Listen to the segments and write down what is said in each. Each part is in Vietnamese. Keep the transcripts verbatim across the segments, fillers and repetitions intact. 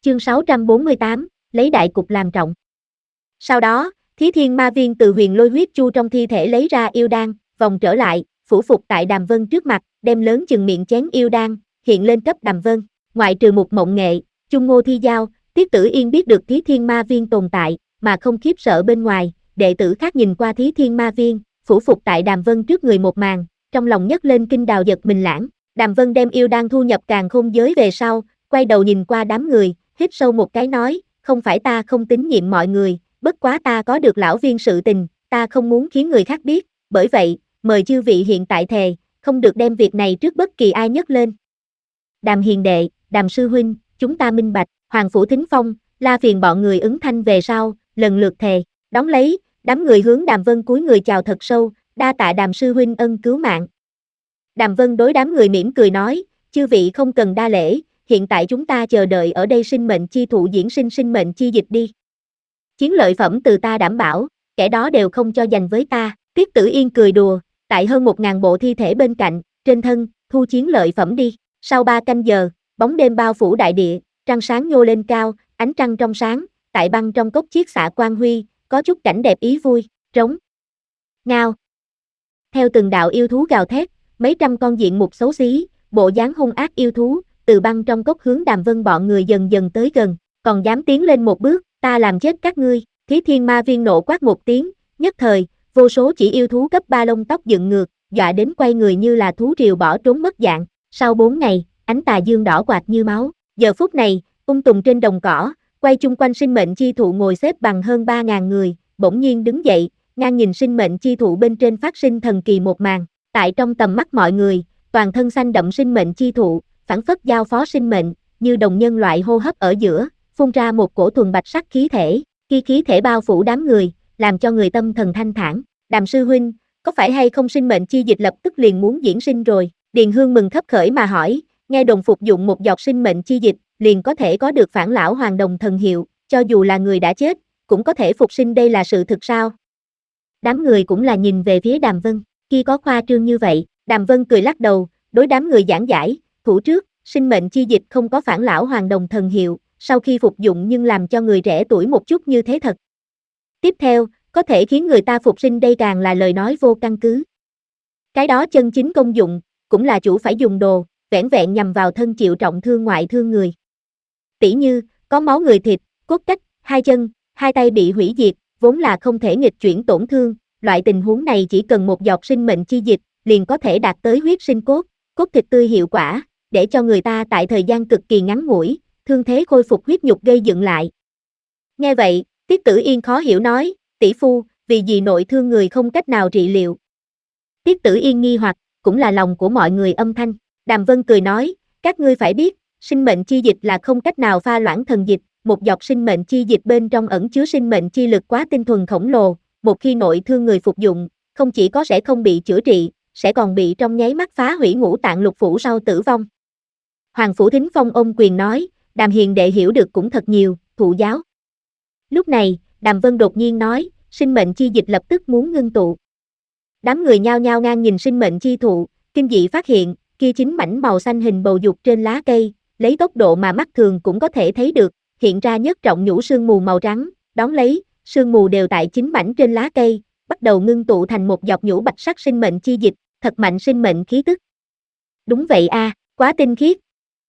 Chương sáu trăm bốn mươi tám, lấy đại cục làm trọng. Sau đó, Thí Thiên Ma Viên từ huyền lôi huyết chu trong thi thể lấy ra yêu đan, vòng trở lại, phủ phục tại Đàm Vân trước mặt, đem lớn chừng miệng chén yêu đan, hiện lên cấp Đàm Vân. Ngoại trừ Mục Mộng Nghệ, Chung Ngô Thi Giao, Tiết Tử Yên biết được Thí Thiên Ma Viên tồn tại, mà không khiếp sợ bên ngoài, đệ tử khác nhìn qua Thí Thiên Ma Viên, phủ phục tại Đàm Vân trước người một màn, trong lòng nhấc lên kinh đào giật mình lãng. Đàm Vân đem yêu đan thu nhập càn khôn giới về sau, quay đầu nhìn qua đám người, hít sâu một cái nói, không phải ta không tín nhiệm mọi người, bất quá ta có được lão viên sự tình, ta không muốn khiến người khác biết, bởi vậy, mời chư vị hiện tại thề, không được đem việc này trước bất kỳ ai nhấc lên. Đàm hiền đệ, Đàm sư huynh, chúng ta minh bạch, Hoàng Phủ Thính Phong, La Phiền bọn người ứng thanh về sau, lần lượt thề, đón lấy, đám người hướng Đàm Vân cúi người chào thật sâu, đa tạ Đàm sư huynh ân cứu mạng. Đàm Vân đối đám người mỉm cười nói, chư vị không cần đa lễ, hiện tại chúng ta chờ đợi ở đây sinh mệnh chi thụ diễn sinh sinh mệnh chi dịch đi. Chiến lợi phẩm từ ta đảm bảo, kẻ đó đều không cho dành với ta. Tiết Tử Yên cười đùa, tại hơn một ngàn bộ thi thể bên cạnh, trên thân, thu chiến lợi phẩm đi. Sau ba canh giờ, bóng đêm bao phủ đại địa, trăng sáng nhô lên cao, ánh trăng trong sáng, tại băng trong cốc chiết xạ quang huy, có chút cảnh đẹp ý vui, trống. Ngao. Theo từng đạo yêu thú gào thét, mấy trăm con diện mục xấu xí, bộ dáng hung ác yêu thú, từ băng trong cốc hướng Đàm Vân bọn người dần dần tới gần, còn dám tiến lên một bước, ta làm chết các ngươi. Thí Thiên Ma Viên nộ quát một tiếng, nhất thời, vô số chỉ yêu thú cấp ba lông tóc dựng ngược, dọa đến quay người như là thú triều bỏ trốn mất dạng. Sau bốn ngày, ánh tà dương đỏ quạt như máu. Giờ phút này, ung tùng trên đồng cỏ, quay chung quanh sinh mệnh chi thụ ngồi xếp bằng hơn ba ngàn người, bỗng nhiên đứng dậy, ngang nhìn sinh mệnh chi thụ bên trên phát sinh thần kỳ một màn. Tại trong tầm mắt mọi người, toàn thân xanh đậm sinh mệnh chi thụ, phảng phất giao phó sinh mệnh, như đồng nhân loại hô hấp ở giữa, phun ra một cổ thuần bạch sắc khí thể, khi khí thể bao phủ đám người, làm cho người tâm thần thanh thản. Đàm sư huynh, có phải hay không sinh mệnh chi dịch lập tức liền muốn diễn sinh rồi? Điền Hương mừng khấp khởi mà hỏi, nghe đồn phục dụng một giọt sinh mệnh chi dịch, liền có thể có được phản lão hoàng đồng thần hiệu, cho dù là người đã chết, cũng có thể phục sinh, đây là sự thực sao? Đám người cũng là nhìn về phía Đàm Vân, kia có khoa trương như vậy? Đàm Vân cười lắc đầu, đối đám người giảng giải, thủ trước, sinh mệnh chi dịch không có phản lão hoàng đồng thần hiệu, sau khi phục dụng nhưng làm cho người trẻ tuổi một chút như thế thật. Tiếp theo, có thể khiến người ta phục sinh, đây càng là lời nói vô căn cứ. Cái đó chân chính công dụng, cũng là chủ phải dùng đồ, vẻn vẹn nhằm vào thân chịu trọng thương ngoại thương người. Tỉ như, có máu người thịt, cốt cách, hai chân, hai tay bị hủy diệt, vốn là không thể nghịch chuyển tổn thương, loại tình huống này chỉ cần một giọt sinh mệnh chi dịch, liền có thể đạt tới huyết sinh cốt, cốt thịt tươi hiệu quả, để cho người ta tại thời gian cực kỳ ngắn ngủi, thương thế khôi phục huyết nhục gây dựng lại. Nghe vậy, Tiết Tử Yên khó hiểu nói, tỷ phu, vì gì nội thương người không cách nào trị liệu? Tiết Tử Yên nghi hoặc, cũng là lòng của mọi người âm thanh. Đàm Vân cười nói, các ngươi phải biết, sinh mệnh chi dịch là không cách nào pha loãng thần dịch, một giọt sinh mệnh chi dịch bên trong ẩn chứa sinh mệnh chi lực quá tinh thuần khổng lồ, một khi nội thương người phục dụng, không chỉ có sẽ không bị chữa trị, sẽ còn bị trong nháy mắt phá hủy ngũ tạng lục phủ sau tử vong. Hoàng Phủ Thính Phong ôm quyền nói, Đàm hiền đệ hiểu được cũng thật nhiều, thụ giáo. Lúc này, Đàm Vân đột nhiên nói, sinh mệnh chi dịch lập tức muốn ngưng tụ. Đám người nhao nhao ngang nhìn sinh mệnh chi thụ, kinh dị phát hiện, kia chính mảnh màu xanh hình bầu dục trên lá cây, lấy tốc độ mà mắt thường cũng có thể thấy được, hiện ra nhất trọng nhũ sương mù màu trắng, đón lấy, sương mù đều tại chính mảnh trên lá cây, bắt đầu ngưng tụ thành một giọt nhũ bạch sắc sinh mệnh chi dịch, thật mạnh sinh mệnh khí tức. Đúng vậy a, à, quá tinh khiết.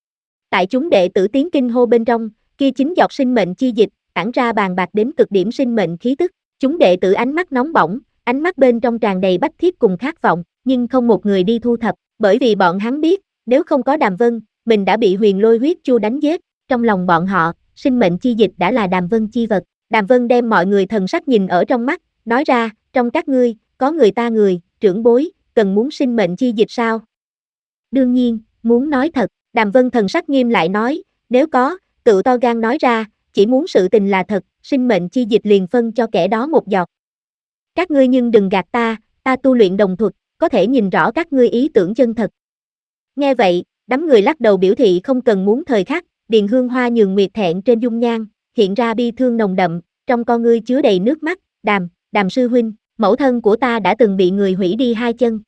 Tại chúng đệ tử tiếng kinh hô bên trong, kia chính giọt sinh mệnh chi dịch, tản ra bàn bạc đến cực điểm sinh mệnh khí tức. Chúng đệ tử ánh mắt nóng bỏng, ánh mắt bên trong tràn đầy bách thiết cùng khát vọng, nhưng không một người đi thu thập, bởi vì bọn hắn biết, nếu không có Đàm Vân, mình đã bị huyền lôi huyết chu đánh giết. Trong lòng bọn họ, sinh mệnh chi dịch đã là Đàm Vân chi vật. Đàm Vân đem mọi người thần sắc nhìn ở trong mắt, nói ra, trong các ngươi, có người ta người, trưởng bối, cần muốn sinh mệnh chi dịch sao? Đương nhiên, muốn nói thật. Đàm Vân thần sắc nghiêm lại nói, nếu có, tự to gan nói ra, chỉ muốn sự tình là thật, sinh mệnh chi dịch liền phân cho kẻ đó một giọt. Các ngươi nhưng đừng gạt ta, ta tu luyện đồng thuật, có thể nhìn rõ các ngươi ý tưởng chân thật. Nghe vậy, đám người lắc đầu biểu thị không cần muốn thời khắc, Điền Hương Hoa nhường nguyệt thẹn trên dung nhan, hiện ra bi thương nồng đậm, trong con ngươi chứa đầy nước mắt, Đàm, Đàm sư huynh, mẫu thân của ta đã từng bị người hủy đi hai chân.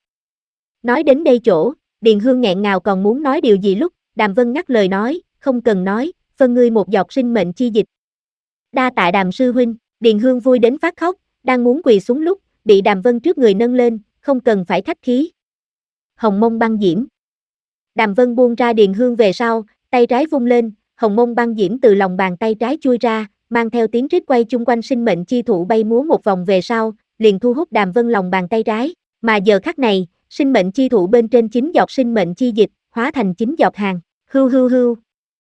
Nói đến đây chỗ, Điền Hương nghẹn ngào còn muốn nói điều gì lúc, Đàm Vân ngắt lời nói, không cần nói, phân ngươi một giọt sinh mệnh chi dịch. Đa tạ Đàm sư huynh, Điền Hương vui đến phát khóc, đang muốn quỳ xuống lúc, bị Đàm Vân trước người nâng lên, không cần phải khách khí. Hồng mông băng diễm. Đàm Vân buông ra Điền Hương về sau, tay trái vung lên, hồng mông băng diễm từ lòng bàn tay trái chui ra, mang theo tiếng rít quay chung quanh sinh mệnh chi thụ bay múa một vòng về sau, liền thu hút Đàm Vân lòng bàn tay trái, mà giờ khắc này, sinh mệnh chi thụ bên trên chín giọt sinh mệnh chi dịch, hóa thành chín giọt hàng, hưu hưu hưu.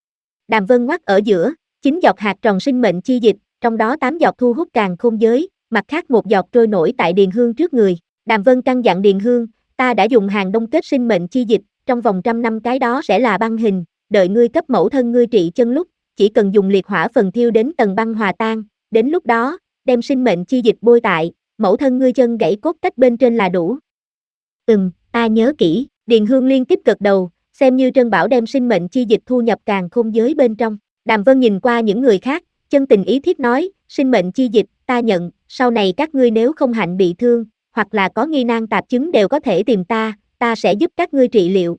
Đàm Vân ngoắc ở giữa, chín giọt hạt tròn sinh mệnh chi dịch, trong đó tám giọt thu hút càn khôn giới, mặt khác một giọt trôi nổi tại Điền Hương trước người. Đàm Vân căn dặn Điền Hương, ta đã dùng hàng đông kết sinh mệnh chi dịch, trong vòng trăm năm cái đó sẽ là băng hình, đợi ngươi cấp mẫu thân ngươi trị chân lúc, chỉ cần dùng liệt hỏa phần thiêu đến tầng băng hòa tan, đến lúc đó, đem sinh mệnh chi dịch bôi tại, mẫu thân ngươi chân gãy cốt cách bên trên là đủ. Ừm, ta nhớ kỹ, Điền Hương liên tiếp gật đầu, xem như Trân Bảo đem sinh mệnh chi dịch thu nhập càn khôn giới bên trong. Đàm Vân nhìn qua những người khác, chân tình ý thiết nói, sinh mệnh chi dịch, ta nhận, sau này các ngươi nếu không hạnh bị thương, hoặc là có nghi nan tạp chứng đều có thể tìm ta, ta sẽ giúp các ngươi trị liệu.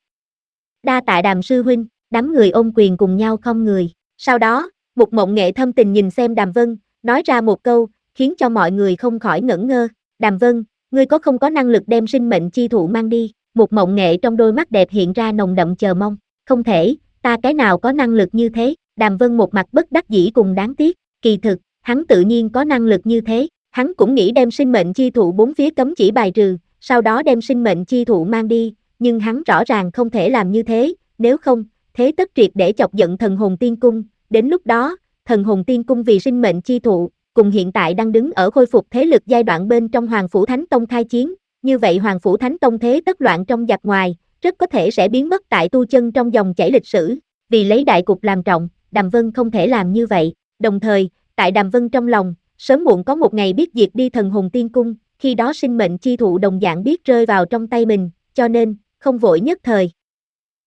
Đa tạ Đàm sư huynh, đám người ôm quyền cùng nhau không người. Sau đó, Mục Mộng Nghệ thâm tình nhìn xem Đàm Vân, nói ra một câu, khiến cho mọi người không khỏi ngẩn ngơ. Đàm Vân, ngươi có không có năng lực đem sinh mệnh chi thụ mang đi? Mục Mộng Nghệ trong đôi mắt đẹp hiện ra nồng đậm chờ mong. Không thể, ta cái nào có năng lực như thế? Đàm Vân một mặt bất đắc dĩ cùng đáng tiếc. Kỳ thực, hắn tự nhiên có năng lực như thế. Hắn cũng nghĩ đem sinh mệnh chi thụ bốn phía cấm chỉ bài trừ, sau đó đem sinh mệnh chi thụ mang đi, nhưng hắn rõ ràng không thể làm như thế, nếu không, thế tất triệt để chọc giận thần hồn tiên cung. Đến lúc đó, thần hồn tiên cung vì sinh mệnh chi thụ, cùng hiện tại đang đứng ở khôi phục thế lực giai đoạn bên trong Hoàng Phủ Thánh Tông khai chiến, như vậy Hoàng Phủ Thánh Tông thế tất loạn trong giặc ngoài, rất có thể sẽ biến mất tại tu chân trong dòng chảy lịch sử. Vì lấy đại cục làm trọng, Đàm Vân không thể làm như vậy. Đồng thời, tại Đàm Vân trong lòng, sớm muộn có một ngày biết diệt đi thần hồn tiên cung, khi đó sinh mệnh chi thụ đồng dạng biết rơi vào trong tay mình, cho nên, không vội nhất thời.